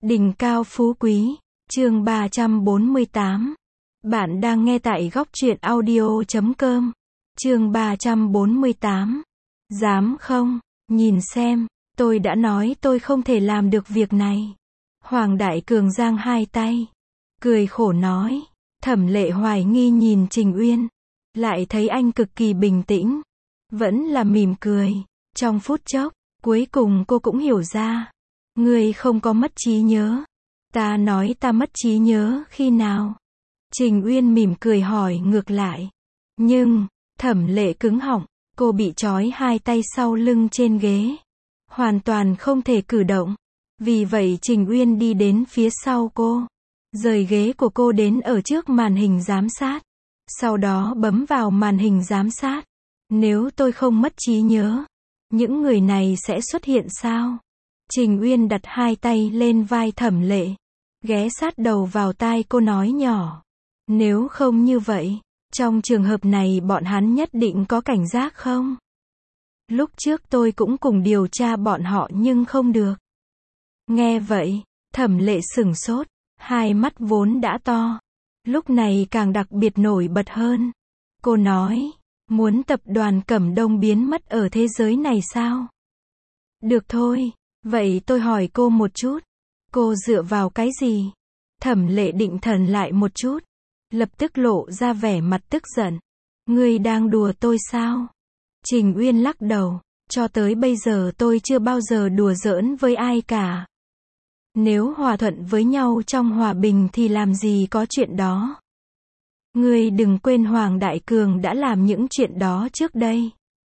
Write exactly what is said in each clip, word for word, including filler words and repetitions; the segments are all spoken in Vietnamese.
Đỉnh cao phú quý, chương ba trăm bốn mươi tám. Bạn đang nghe tại góc truyện audio chấm com. Chương ba trăm bốn mươi tám. Dám không? Nhìn xem, tôi đã nói tôi không thể làm được việc này. Hoàng Đại Cường giang hai tay, cười khổ nói. Thẩm Lệ hoài nghi nhìn Trình Uyên, lại thấy anh cực kỳ bình tĩnh, vẫn là mỉm cười. Trong phút chốc, cuối cùng cô cũng hiểu ra. Ngươi không có mất trí nhớ. Ta nói ta mất trí nhớ khi nào? Trình Uyên mỉm cười hỏi ngược lại. Nhưng, Thẩm Lệ cứng họng, cô bị trói hai tay sau lưng trên ghế, hoàn toàn không thể cử động. Vì vậy Trình Uyên đi đến phía sau cô, rời ghế của cô đến ở trước màn hình giám sát, sau đó bấm vào màn hình giám sát. Nếu tôi không mất trí nhớ, những người này sẽ xuất hiện sao? Trình Uyên đặt hai tay lên vai Thẩm Lệ, ghé sát đầu vào tai cô nói nhỏ. Nếu không như vậy, trong trường hợp này bọn hắn nhất định có cảnh giác không? Lúc trước tôi cũng cùng điều tra bọn họ nhưng không được. Nghe vậy, Thẩm Lệ sửng sốt, hai mắt vốn đã to, lúc này càng đặc biệt nổi bật hơn. Cô nói, muốn tập đoàn Cẩm Đông biến mất ở thế giới này sao? Được thôi. Vậy tôi hỏi cô một chút, cô dựa vào cái gì? Thẩm Lệ định thần lại một chút, lập tức lộ ra vẻ mặt tức giận. Ngươi đang đùa tôi sao? Trình Uyên lắc đầu, cho tới bây giờ tôi chưa bao giờ đùa giỡn với ai cả. Nếu hòa thuận với nhau trong hòa bình thì làm gì có chuyện đó. Ngươi đừng quên Hoàng Đại Cường đã làm những chuyện đó trước đây.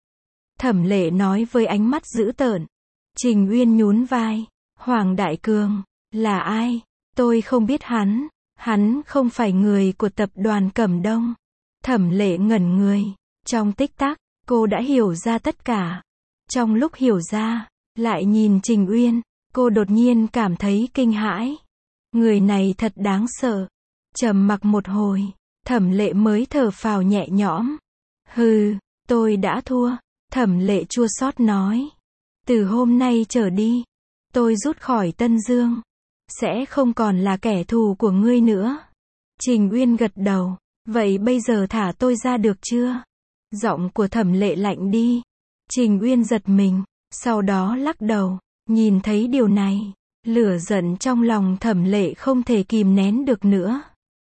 Thẩm Lệ nói với ánh mắt dữ tợn. Trình Uyên nhún vai. Hoàng Đại Cường, là ai? Tôi không biết hắn. Hắn không phải người của tập đoàn Cẩm Đông. Thẩm Lệ ngẩn người. Trong tích tắc, cô đã hiểu ra tất cả. Trong lúc hiểu ra, lại nhìn Trình Uyên, cô đột nhiên cảm thấy kinh hãi. Người này thật đáng sợ. Trầm mặc một hồi, Thẩm Lệ mới thở phào nhẹ nhõm. Hừ, tôi đã thua. Thẩm Lệ chua xót nói. Từ hôm nay trở đi, tôi rút khỏi Tân Dương, sẽ không còn là kẻ thù của ngươi nữa. Trình Uyên gật đầu. Vậy bây giờ thả tôi ra được chưa? Giọng của Thẩm Lệ lạnh đi. Trình Uyên giật mình, sau đó lắc đầu. Nhìn thấy điều này, lửa giận trong lòng Thẩm Lệ không thể kìm nén được nữa.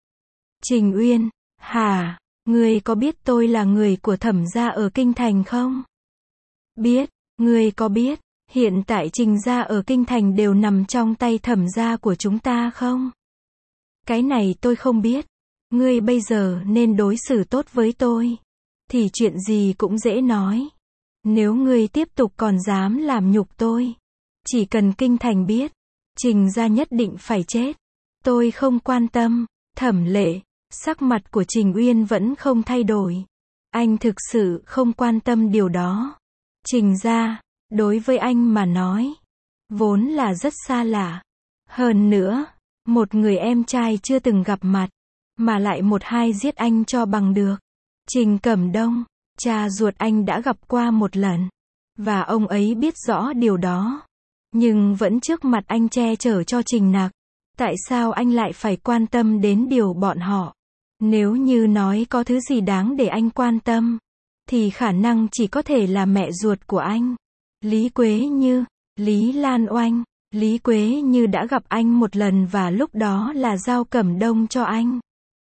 Trình Uyên, hả? Ngươi có biết tôi là người của Thẩm gia ở Kinh Thành không? Biết. Ngươi có biết, hiện tại Trình gia ở Kinh Thành đều nằm trong tay Thẩm gia của chúng ta không? Cái này tôi không biết. Ngươi bây giờ nên đối xử tốt với tôi, thì chuyện gì cũng dễ nói. Nếu ngươi tiếp tục còn dám làm nhục tôi, chỉ cần Kinh Thành biết, Trình gia nhất định phải chết. Tôi không quan tâm. Thẩm Lệ, sắc mặt của Trình Uyên vẫn không thay đổi. Anh thực sự không quan tâm điều đó. Trình gia, đối với anh mà nói, vốn là rất xa lạ. Hơn nữa, một người em trai chưa từng gặp mặt, mà lại một hai giết anh cho bằng được. Trình Cẩm Đông, cha ruột anh đã gặp qua một lần, và ông ấy biết rõ điều đó. Nhưng vẫn trước mặt anh che chở cho Trình Nặc. Tại sao anh lại phải quan tâm đến điều bọn họ? Nếu như nói có thứ gì đáng để anh quan tâm, thì khả năng chỉ có thể là mẹ ruột của anh. Lý Quế Như, Lý Lan Oanh. Lý Quế Như đã gặp anh một lần và lúc đó là giao Cẩm Đông cho anh.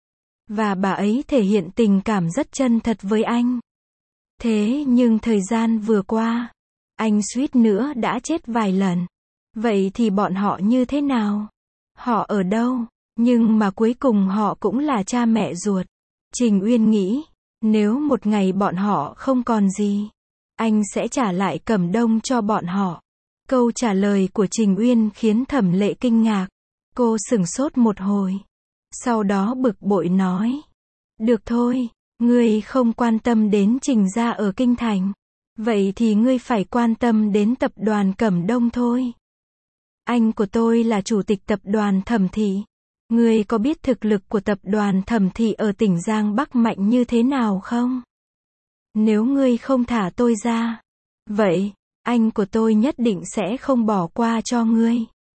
Và bà ấy thể hiện tình cảm rất chân thật với anh. Thế nhưng thời gian vừa qua, anh suýt nữa đã chết vài lần. Vậy thì bọn họ như thế nào? Họ ở đâu? Nhưng mà cuối cùng họ cũng là cha mẹ ruột. Trình Uyên nghĩ, nếu một ngày bọn họ không còn gì, anh sẽ trả lại Cẩm Đông cho bọn họ. Câu trả lời của Trình Uyên khiến Thẩm Lệ kinh ngạc. Cô sửng sốt một hồi, sau đó bực bội nói. Được thôi, ngươi không quan tâm đến Trình gia ở Kinh Thành. Vậy thì ngươi phải quan tâm đến tập đoàn Cẩm Đông thôi. Anh của tôi là chủ tịch tập đoàn Thẩm Thị. Ngươi có biết thực lực của tập đoàn Thẩm Thị ở tỉnh Giang Bắc mạnh như thế nào không? Nếu ngươi không thả tôi ra, vậy, anh của tôi nhất định sẽ không bỏ qua cho ngươi.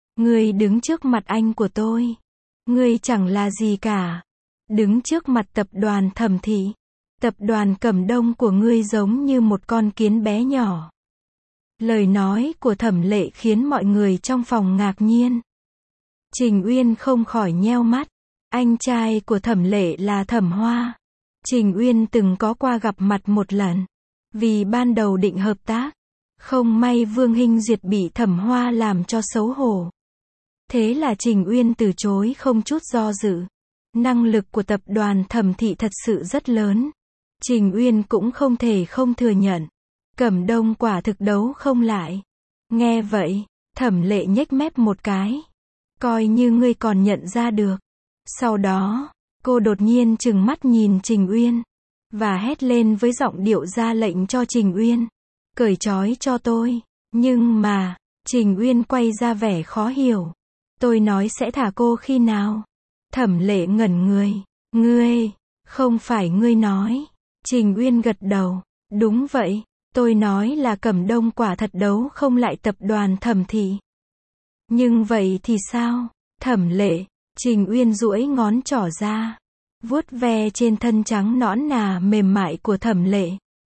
Ngươi đứng trước mặt anh của tôi. Ngươi chẳng là gì cả. Đứng trước mặt tập đoàn Thẩm Thị. Tập đoàn Cẩm Đông của ngươi giống như một con kiến bé nhỏ. Lời nói của Thẩm Lệ khiến mọi người trong phòng ngạc nhiên. Trình Uyên không khỏi nheo mắt. Anh trai của Thẩm Lệ là Thẩm Hoa. Trình Uyên từng có qua gặp mặt một lần. Vì ban đầu định hợp tác. Không may Vương Hinh Duyệt bị Thẩm Hoa làm cho xấu hổ. Thế là Trình Uyên từ chối không chút do dự. Năng lực của tập đoàn Thẩm Thị thật sự rất lớn. Trình Uyên cũng không thể không thừa nhận. Cẩm Đông quả thực đấu không lại. Nghe vậy, Thẩm Lệ nhếch mép một cái. Coi như ngươi còn nhận ra được. Sau đó, cô đột nhiên trừng mắt nhìn Trình Uyên. Và hét lên với giọng điệu ra lệnh cho Trình Uyên. Cởi trói cho tôi. Nhưng mà, Trình Uyên quay ra vẻ khó hiểu. Tôi nói sẽ thả cô khi nào? Thẩm Lệ ngẩn người. Ngươi, không phải ngươi nói. Trình Uyên gật đầu. Đúng vậy, tôi nói là Cẩm Đông quả thật đấu không lại tập đoàn Thẩm Thị. Nhưng vậy thì sao? Thẩm Lệ, Trình Uyên duỗi ngón trỏ ra. Vuốt ve trên thân trắng nõn nà mềm mại của Thẩm Lệ.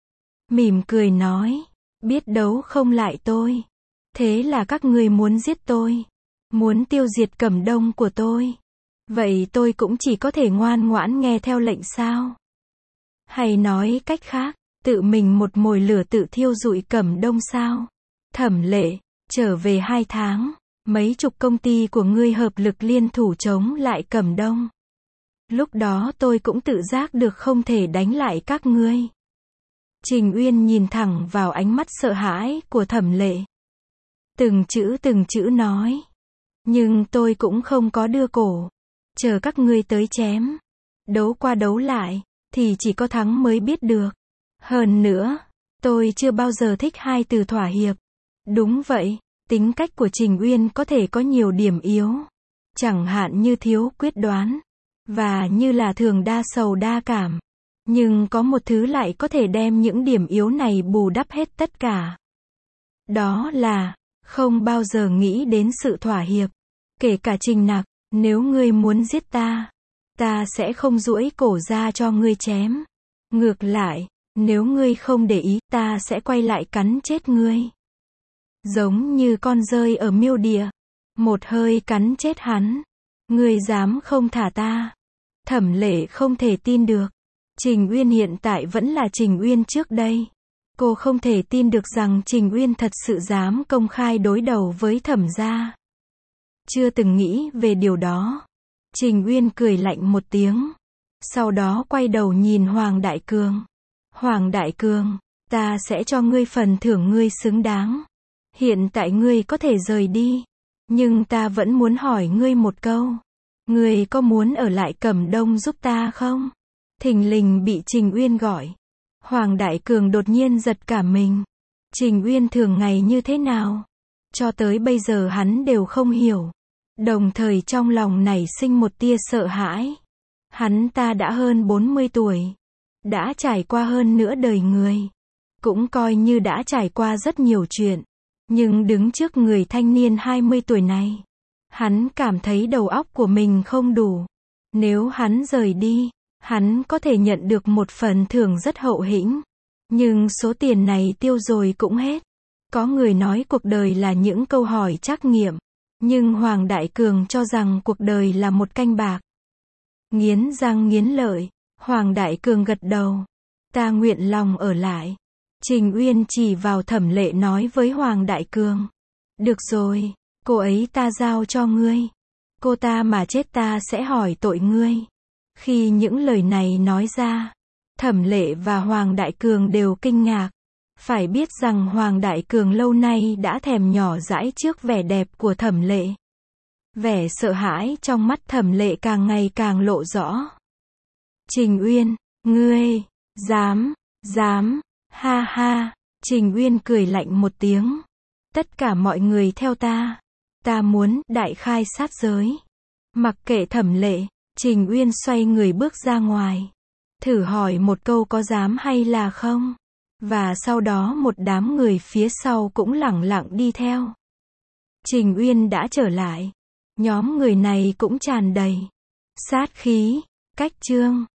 Mỉm cười nói. Biết đấu không lại tôi. Thế là các ngươi muốn giết tôi. Muốn tiêu diệt Cẩm Đông của tôi. Vậy tôi cũng chỉ có thể ngoan ngoãn nghe theo lệnh sao? Hay nói cách khác, tự mình một mồi lửa tự thiêu rụi Cẩm Đông sao? Thẩm Lệ, trở về hai tháng, mấy chục công ty của ngươi hợp lực liên thủ chống lại Cẩm Đông. Lúc đó tôi cũng tự giác được không thể đánh lại các ngươi. Trình Uyên nhìn thẳng vào ánh mắt sợ hãi của Thẩm Lệ. Từng chữ từng chữ nói. Nhưng tôi cũng không có đưa cổ. Chờ các ngươi tới chém. Đấu qua đấu lại, thì chỉ có thắng mới biết được. Hơn nữa, tôi chưa bao giờ thích hai từ thỏa hiệp. Đúng vậy, tính cách của Trình Uyên có thể có nhiều điểm yếu. Chẳng hạn như thiếu quyết đoán. Và như là thường đa sầu đa cảm. Nhưng có một thứ lại có thể đem những điểm yếu này bù đắp hết tất cả. Đó là, không bao giờ nghĩ đến sự thỏa hiệp. Kể cả Trình Nặc, nếu ngươi muốn giết ta, ta sẽ không duỗi cổ ra cho ngươi chém. Ngược lại, nếu ngươi không để ý, ta sẽ quay lại cắn chết ngươi. Giống như con dơi ở miêu địa. Một hơi cắn chết hắn. Ngươi dám không thả ta? Thẩm Lệ không thể tin được. Trình Uyên hiện tại vẫn là Trình Uyên trước đây. Cô không thể tin được rằng Trình Uyên thật sự dám công khai đối đầu với Thẩm gia. Chưa từng nghĩ về điều đó. Trình Uyên cười lạnh một tiếng. Sau đó quay đầu nhìn Hoàng Đại Cường. Hoàng Đại Cường, ta sẽ cho ngươi phần thưởng ngươi xứng đáng. Hiện tại ngươi có thể rời đi. Nhưng ta vẫn muốn hỏi ngươi một câu. Ngươi có muốn ở lại Cẩm Đông giúp ta không? Thình lình bị Trình Uyên gọi. Hoàng Đại Cường đột nhiên giật cả mình. Trình Uyên thường ngày như thế nào? Cho tới bây giờ hắn đều không hiểu. Đồng thời trong lòng nảy sinh một tia sợ hãi. Hắn ta đã hơn bốn mươi tuổi. Đã trải qua hơn nửa đời người. Cũng coi như đã trải qua rất nhiều chuyện. Nhưng đứng trước người thanh niên hai mươi tuổi này, hắn cảm thấy đầu óc của mình không đủ. Nếu hắn rời đi, hắn có thể nhận được một phần thưởng rất hậu hĩnh. Nhưng số tiền này tiêu rồi cũng hết. Có người nói cuộc đời là những câu hỏi trắc nghiệm. Nhưng Hoàng Đại Cường cho rằng cuộc đời là một canh bạc. Nghiến răng nghiến lợi, Hoàng Đại Cường gật đầu. Ta nguyện lòng ở lại. Trình Uyên chỉ vào Thẩm Lệ nói với Hoàng Đại Cường. Được rồi, cô ấy ta giao cho ngươi. Cô ta mà chết ta sẽ hỏi tội ngươi. Khi những lời này nói ra, Thẩm Lệ và Hoàng Đại Cường đều kinh ngạc. Phải biết rằng Hoàng Đại Cường lâu nay đã thèm nhỏ dãi trước vẻ đẹp của Thẩm Lệ. Vẻ sợ hãi trong mắt Thẩm Lệ càng ngày càng lộ rõ. Trình Uyên, ngươi, dám, dám, ha ha, Trình Uyên cười lạnh một tiếng. Tất cả mọi người theo ta. Ta muốn đại khai sát giới. Mặc kệ Thẩm Lệ, Trình Uyên xoay người bước ra ngoài. Thử hỏi một câu có dám hay là không? Và sau đó một đám người phía sau cũng lẳng lặng đi theo. Trình Uyên đã trở lại. Nhóm người này cũng tràn đầy sát khí. Cách chương